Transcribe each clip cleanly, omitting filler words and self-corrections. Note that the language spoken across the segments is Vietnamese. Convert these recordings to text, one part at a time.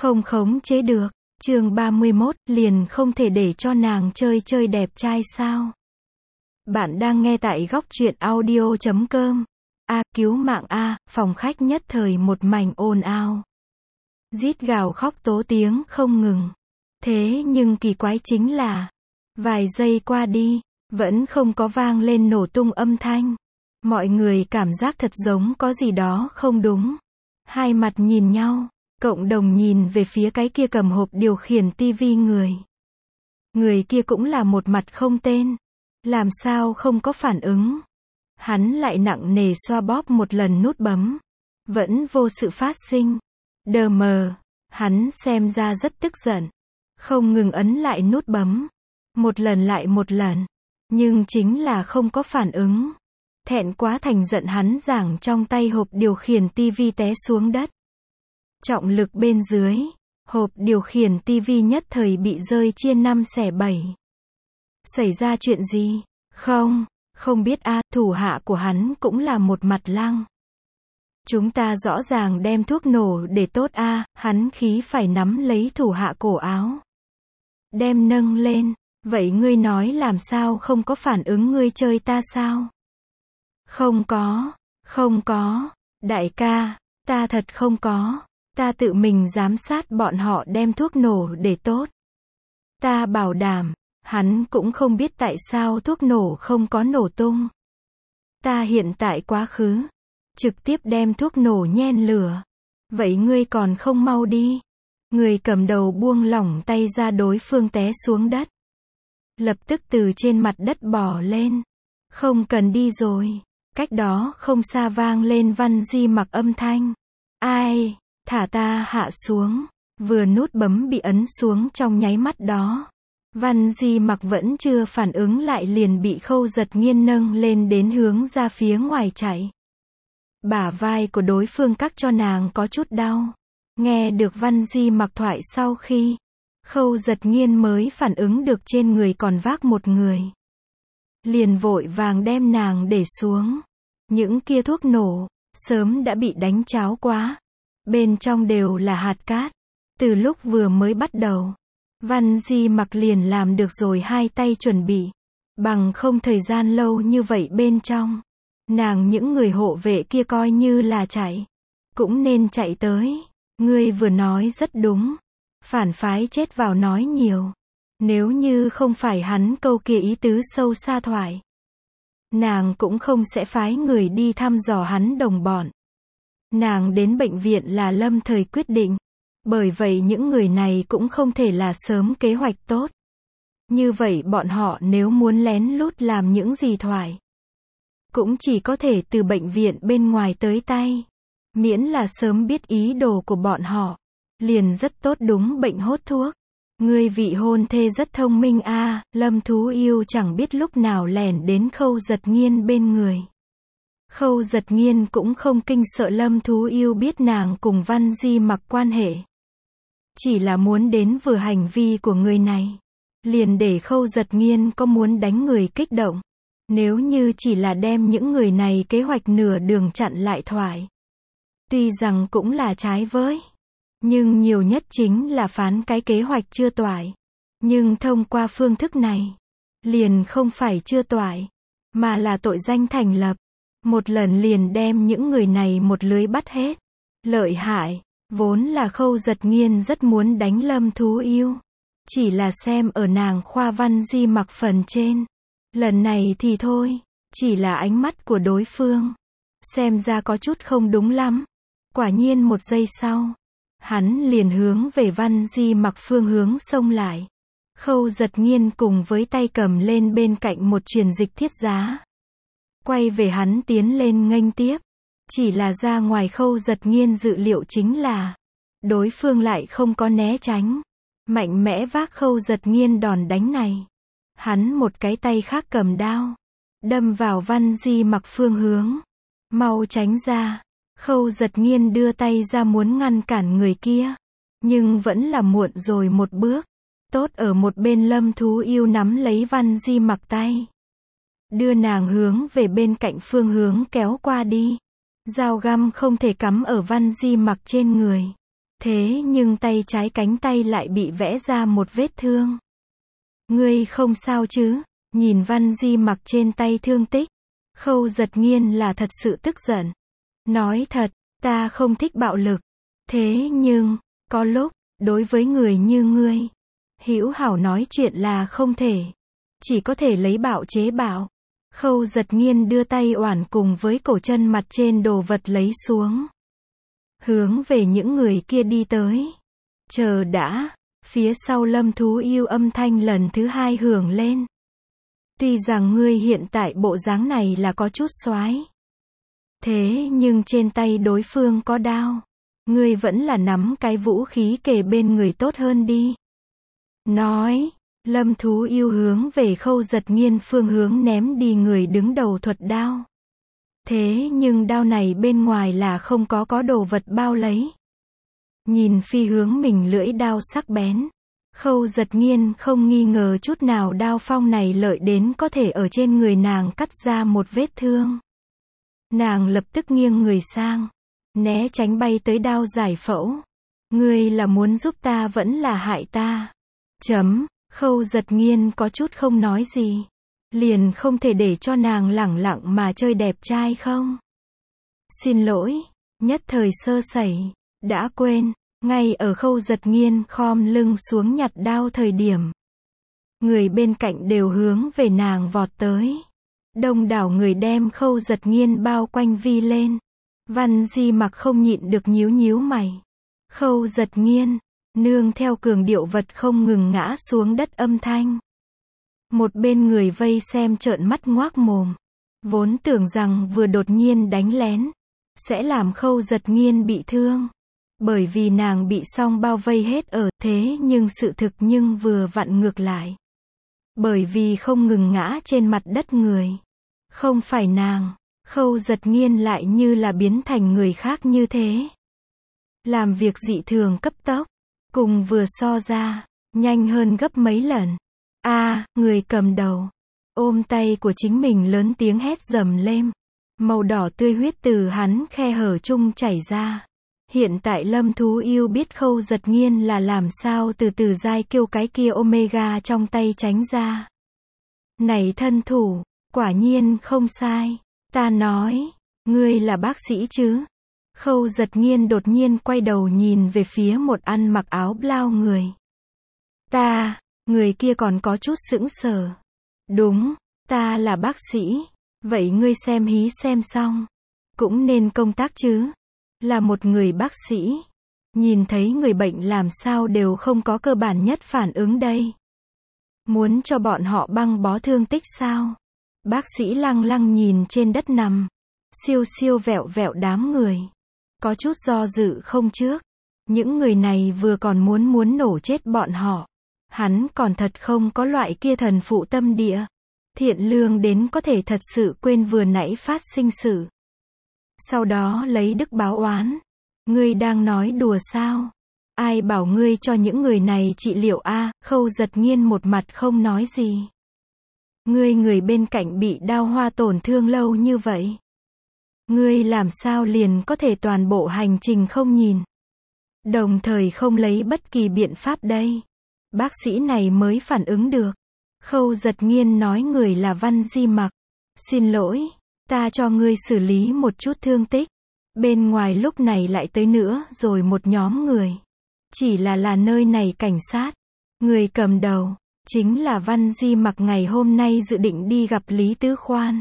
không khống chế được. Chương 31, liền không thể để cho nàng chơi chơi đẹp trai sao? Bạn đang nghe tại góc truyện audio.com. Cứu mạng a, phòng khách nhất thời một mảnh ồn ào. Rít gào khóc tố tiếng không ngừng. Thế nhưng kỳ quái chính là, vài giây qua đi, vẫn không có vang lên nổ tung âm thanh. Mọi người cảm giác thật giống có gì đó không đúng. Hai mặt nhìn nhau, cộng đồng nhìn về phía cái kia cầm hộp điều khiển tivi người. Người kia cũng là một mặt không tên. Làm sao không có phản ứng? Hắn lại nặng nề xoa bóp một lần nút bấm. Vẫn vô sự phát sinh. Đờ mờ. Hắn xem ra rất tức giận. Không ngừng ấn lại nút bấm. Một lần lại một lần. Nhưng chính là không có phản ứng. Thẹn quá thành giận hắn giảng trong tay hộp điều khiển tivi té xuống đất. Trọng lực bên dưới. Hộp điều khiển tivi nhất thời bị rơi chia 5 xẻ 7. Xảy ra chuyện gì? Không biết thủ hạ của hắn cũng là một mặt lăng. Chúng ta rõ ràng đem thuốc nổ để tốt hắn khí phải nắm lấy thủ hạ cổ áo. Đem nâng lên, vậy ngươi nói làm sao không có phản ứng, ngươi chơi ta sao? Không có, đại ca, ta thật không có, ta tự mình giám sát bọn họ đem thuốc nổ để tốt. Ta bảo đảm. Hắn cũng không biết tại sao thuốc nổ không có nổ tung. Ta hiện tại quá khứ. Trực tiếp đem thuốc nổ nhen lửa. Vậy ngươi còn không mau đi. Người cầm đầu buông lỏng tay ra, đối phương té xuống đất. Lập tức từ trên mặt đất bò lên. Không cần đi rồi. Cách đó không xa vang lên Văn Di Mặc âm thanh. Ai, thả ta hạ xuống. Vừa nút bấm bị ấn xuống trong nháy mắt đó. Văn Di Mặc vẫn chưa phản ứng lại liền bị Khâu Giật Nghiên nâng lên đến hướng ra phía ngoài chạy. Bả vai của đối phương cắt cho nàng có chút đau. Nghe được Văn Di Mặc thoại sau khi, Khâu Giật Nghiên mới phản ứng được trên người còn vác một người. Liền vội vàng đem nàng để xuống. Những kia thuốc nổ, sớm đã bị đánh cháo quá. Bên trong đều là hạt cát. Từ lúc vừa mới bắt đầu, Văn Di Mặc liền làm được rồi hai tay chuẩn bị. Bằng không thời gian lâu như vậy bên trong, nàng những người hộ vệ kia coi như là chạy, cũng nên chạy tới. Ngươi vừa nói rất đúng. Phản phái chết vào nói nhiều. Nếu như không phải hắn câu kia ý tứ sâu xa thoại, nàng cũng không sẽ phái người đi thăm dò hắn đồng bọn. Nàng đến bệnh viện là lâm thời quyết định. Bởi vậy những người này cũng không thể là sớm kế hoạch tốt. Như vậy bọn họ nếu muốn lén lút làm những gì thoại, cũng chỉ có thể từ bệnh viện bên ngoài tới tay. Miễn là sớm biết ý đồ của bọn họ, liền rất tốt. Đúng, bệnh hốt thuốc. Ngươi vị hôn thê rất thông minh Lâm Thú Yêu chẳng biết lúc nào lẻn đến Khâu Giật Nghiên bên người. Khâu Giật Nghiên cũng không kinh sợ Lâm Thú Yêu biết nàng cùng Văn Di Mặc quan hệ. Chỉ là muốn đến vừa hành vi của người này, liền để Khâu Giật Nghiên có muốn đánh người kích động. Nếu như chỉ là đem những người này kế hoạch nửa đường chặn lại thoại, tuy rằng cũng là trái với, nhưng nhiều nhất chính là phán cái kế hoạch chưa toại. Nhưng thông qua phương thức này, liền không phải chưa toại, mà là tội danh thành lập. Một lần liền đem những người này một lưới bắt hết. Lợi hại. Vốn là Khâu Giật Nghiên rất muốn đánh Lâm Thú Yêu. Chỉ là xem ở nàng khoa Văn Di Mặc phần trên. Lần này thì thôi. Chỉ là ánh mắt của đối phương, xem ra có chút không đúng lắm. Quả nhiên một giây sau, hắn liền hướng về Văn Di Mặc phương hướng xông lại. Khâu Giật Nghiên cùng với tay cầm lên bên cạnh một truyền dịch thiết giá. Quay về hắn tiến lên nghênh tiếp. Chỉ là ra ngoài Khâu Giật Nghiên dự liệu chính là, đối phương lại không có né tránh. Mạnh mẽ vác Khâu Giật Nghiên đòn đánh này. Hắn một cái tay khác cầm đao, đâm vào Văn Di Mặc phương hướng. Mau tránh ra. Khâu Giật Nghiên đưa tay ra muốn ngăn cản người kia. Nhưng vẫn là muộn rồi một bước. Tốt ở một bên Lâm Thú Yêu nắm lấy Văn Di Mặc tay, đưa nàng hướng về bên cạnh phương hướng kéo qua đi. Dao găm không thể cắm ở Văn Di Mặc trên người. thế nhưng tay trái cánh tay lại bị vẽ ra một vết thương. Ngươi không sao chứ? Nhìn Văn Di Mặc trên tay thương tích, Khâu Giật Nghiên là thật sự tức giận. Nói thật, ta không thích bạo lực. Thế nhưng, có lúc, đối với người như ngươi, hữu hảo nói chuyện là không thể. Chỉ có thể lấy bạo chế bạo. Khâu Giật Nghiên đưa tay oản cùng với cổ chân mặt trên đồ vật lấy xuống. Hướng về những người kia đi tới. Chờ đã, phía sau Lâm Thú Yêu âm thanh lần thứ hai hưởng lên. Tuy rằng ngươi hiện tại bộ dáng này là có chút xoái. Thế nhưng trên tay đối phương có đao. Ngươi vẫn là nắm cái vũ khí kề bên người tốt hơn đi. Nói, Lâm Thú Yêu hướng về Khâu Giật Nghiên phương hướng ném đi người đứng đầu thuật đao. Thế nhưng đao này bên ngoài là không có đồ vật bao lấy. Nhìn phi hướng mình lưỡi đao sắc bén. Khâu Giật Nghiên không nghi ngờ chút nào đao phong này lợi đến có thể ở trên người nàng cắt ra một vết thương. Nàng lập tức nghiêng người sang, né tránh bay tới đao giải phẫu. Ngươi là muốn giúp ta vẫn là hại ta? Khâu Giật Nghiên có chút không nói gì. Liền không thể để cho nàng lẳng lặng mà chơi đẹp trai không? Xin lỗi, nhất thời sơ sẩy, đã quên. Ngay ở Khâu Giật Nghiên khom lưng xuống nhặt đao thời điểm, người bên cạnh đều hướng về nàng vọt tới. Đông đảo người đem Khâu Giật Nghiên bao quanh vi lên. Văn Di Mặc không nhịn được nhíu nhíu mày. Khâu Giật Nghiên, nương theo cường điệu vật không ngừng ngã xuống đất âm thanh. Một bên người vây xem trợn mắt ngoác mồm. Vốn tưởng rằng vừa đột nhiên đánh lén, sẽ làm Khâu Giật Nghiên bị thương. Bởi vì nàng bị song bao vây hết ở, thế nhưng sự thực nhưng vừa vặn ngược lại. Bởi vì không ngừng ngã trên mặt đất người. Không phải nàng, Khâu Giật Nghiên lại như là biến thành người khác như thế. Làm việc dị thường cấp tốc, cùng vừa so ra, nhanh hơn gấp mấy lần. Người cầm đầu, ôm tay của chính mình lớn tiếng hét rầm lên. Màu đỏ tươi huyết từ hắn khe hở chung chảy ra. Hiện tại Lâm Thú Yêu biết Khâu Giật Nghiên là làm sao từ từ giai kiêu cái kia Omega trong tay tránh ra. Này thân thủ, quả nhiên không sai. Ta nói, ngươi là bác sĩ chứ? Khâu Giật Nghiên đột nhiên quay đầu nhìn về phía một ăn mặc áo blau người. Người kia còn có chút sững sờ. Đúng, ta là bác sĩ. Vậy ngươi xem hí xem xong, cũng nên công tác chứ? Là một người bác sĩ, nhìn thấy người bệnh làm sao đều không có cơ bản nhất phản ứng đây. Muốn cho bọn họ băng bó thương tích sao? Bác sĩ lăng lăng nhìn trên đất nằm, siêu siêu vẹo vẹo đám người. Có chút do dự không trước. Những người này vừa còn muốn nổ chết bọn họ. Hắn còn thật không có loại kia thần phụ tâm địa. Thiện lương đến có thể thật sự quên vừa nãy phát sinh sự. Sau đó lấy đức báo oán. Ngươi đang nói đùa sao? Ai bảo ngươi cho những người này trị liệu Khâu Giật Nghiên một mặt không nói gì. Người bên cạnh bị đao hoa tổn thương lâu như vậy. Ngươi làm sao liền có thể toàn bộ hành trình không nhìn. Đồng thời không lấy bất kỳ biện pháp đây. Bác sĩ này mới phản ứng được. Khâu Giật Nghiên nói người là Văn Di Mặc. Xin lỗi, ta cho ngươi xử lý một chút thương tích. Bên ngoài lúc này lại tới nữa rồi một nhóm người. Chỉ là nơi này cảnh sát. Người cầm đầu, chính là Văn Di Mặc ngày hôm nay dự định đi gặp Lý Tứ Khoan.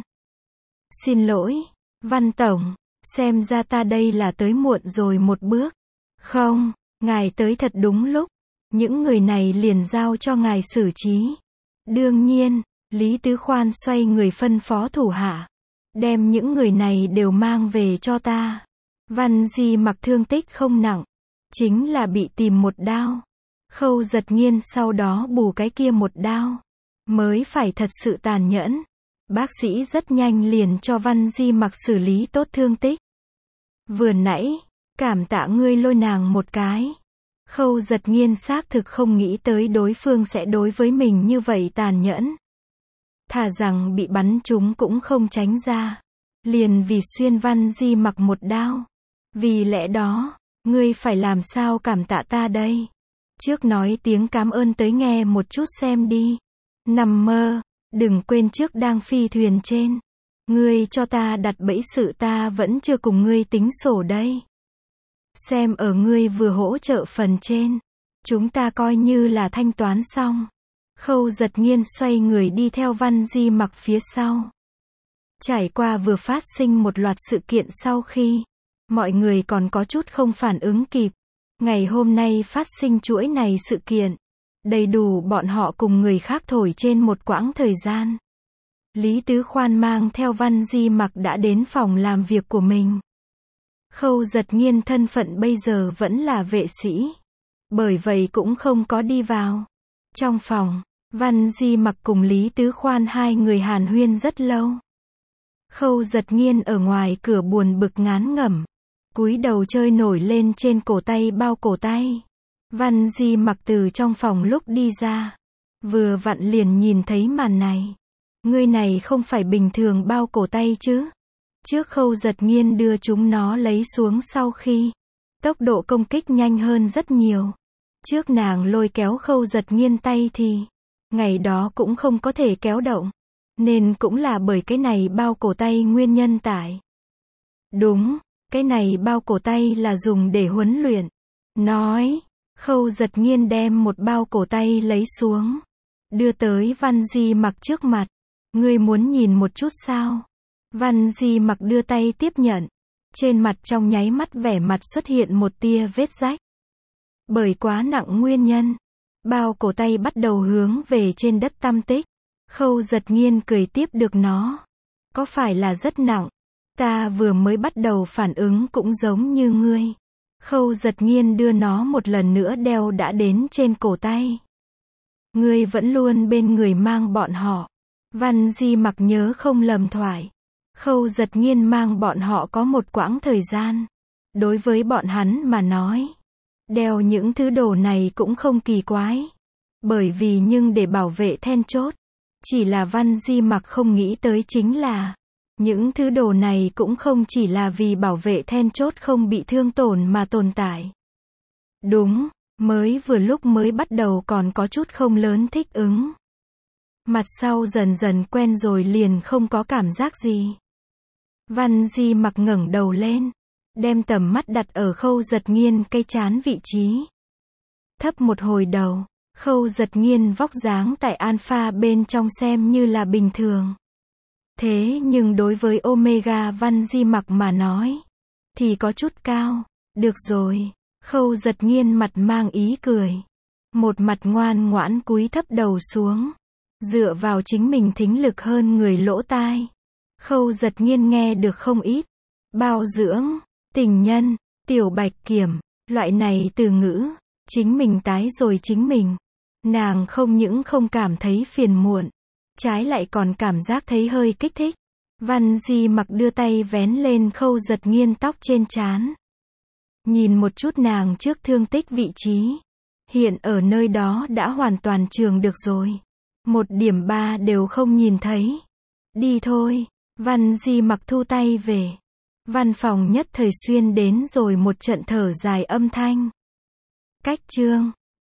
Xin lỗi, Văn Tổng, xem ra ta đây là tới muộn rồi một bước. Không, ngài tới thật đúng lúc. Những người này liền giao cho ngài xử trí. Đương nhiên, Lý Tứ Khoan xoay người phân phó thủ hạ. Đem những người này đều mang về cho ta. Văn Di Mặc thương tích không nặng. Chính là bị tìm một đao. Khâu Giật Nghiên sau đó bù cái kia một đao. Mới phải thật sự tàn nhẫn. Bác sĩ rất nhanh liền cho Văn Di Mặc xử lý tốt thương tích. Vừa nãy, cảm tạ ngươi lôi nàng một cái. Khâu Giật Nghiên xác thực không nghĩ tới đối phương sẽ đối với mình như vậy tàn nhẫn. Thà rằng bị bắn trúng cũng không tránh ra. Liền vì xuyên Văn Di Mặc một đao. Vì lẽ đó, Ngươi phải làm sao cảm tạ ta đây? Trước nói tiếng cảm ơn tới nghe một chút xem đi. Nằm mơ, đừng quên trước đang phi thuyền trên. Ngươi cho ta đặt bẫy sự ta vẫn chưa cùng ngươi tính sổ đây. Xem ở ngươi vừa hỗ trợ phần trên. Chúng ta coi như là thanh toán xong. Khâu Giật Nghiên xoay người đi theo Văn Di Mặc phía sau. Trải qua vừa phát sinh một loạt sự kiện sau khi mọi người còn có chút không phản ứng kịp. Ngày hôm nay phát sinh chuỗi này sự kiện. Đầy đủ bọn họ cùng người khác thổi trên một quãng thời gian. Lý Tứ Khoan mang theo Văn Di Mặc đã đến phòng làm việc của mình. Khâu Giật Nghiên thân phận bây giờ vẫn là vệ sĩ. Bởi vậy cũng không có đi vào. Trong phòng, Văn Di Mặc cùng Lý Tứ Khoan hai người hàn huyên rất lâu. Khâu Giật Nghiên ở ngoài cửa buồn bực ngán ngẩm. Cúi đầu chơi nổi lên trên cổ tay bao cổ tay. Văn Di Mặc từ trong phòng lúc đi ra. Vừa vặn liền nhìn thấy màn này. Ngươi này không phải bình thường bao cổ tay chứ. Trước Khâu Giật Nghiên đưa chúng nó lấy xuống sau khi. Tốc độ công kích nhanh hơn rất nhiều. Trước nàng lôi kéo Khâu Giật Nghiên tay thì. Ngày đó cũng không có thể kéo động. Nên cũng là bởi cái này bao cổ tay nguyên nhân tại. Đúng, cái này bao cổ tay là dùng để huấn luyện. Nói, Khâu Giật Nghiên đem một bao cổ tay lấy xuống. Đưa tới Văn Di Mặc trước mặt. Ngươi muốn nhìn một chút sao? Văn Di Mặc đưa tay tiếp nhận. Trên mặt trong nháy mắt vẻ mặt xuất hiện một tia vết rách. Bởi quá nặng nguyên nhân. Bao cổ tay bắt đầu hướng về trên đất tăm tích. Khâu Giật Nghiên cười tiếp được nó. Có phải là rất nặng? Ta vừa mới bắt đầu phản ứng cũng giống như ngươi. Khâu Giật Nghiên đưa nó một lần nữa đeo đã đến trên cổ tay. Ngươi vẫn luôn bên người mang bọn họ. Văn Di Mặc nhớ không lầm thoại. Khâu Giật Nghiên mang bọn họ có một quãng thời gian. Đối với bọn hắn mà nói. Đeo những thứ đồ này cũng không kỳ quái. Bởi vì nhưng để bảo vệ then chốt. Chỉ là Văn Di Mặc không nghĩ tới chính là. Những thứ đồ này cũng không chỉ là vì bảo vệ then chốt không bị thương tổn mà tồn tại. Đúng, mới vừa lúc mới bắt đầu còn có chút không lớn thích ứng. Mặt sau dần dần quen rồi liền không có cảm giác gì. Văn Di Mặc ngẩng đầu lên. Đem tầm mắt đặt ở Khâu Giật Nghiên cái trán vị trí. Thấp một hồi đầu. Khâu Giật Nghiên vóc dáng tại Alpha bên trong xem như là bình thường. Thế nhưng đối với Omega Văn Di Mặc mà nói. Thì có chút cao. Được rồi. Khâu Giật Nghiên mặt mang ý cười. Một mặt ngoan ngoãn cúi thấp đầu xuống. Dựa vào chính mình thính lực hơn người lỗ tai. Khâu Giật Nghiên nghe được không ít. Bao dưỡng, tình nhân, tiểu bạch kiểm, loại này từ ngữ. Chính mình tái rồi chính mình. Nàng không những không cảm thấy phiền muộn. Trái lại còn cảm giác thấy hơi kích thích. Văn Di Mặc đưa tay vén lên Khâu Giật Nghiên tóc trên trán. Nhìn một chút nàng trước thương tích vị trí. Hiện ở nơi đó đã hoàn toàn trường được rồi. Một điểm ba đều không nhìn thấy. Đi thôi. Văn Di Mặc thu tay về. Văn phòng nhất thời xuyên đến rồi một trận thở dài âm thanh. Cách chương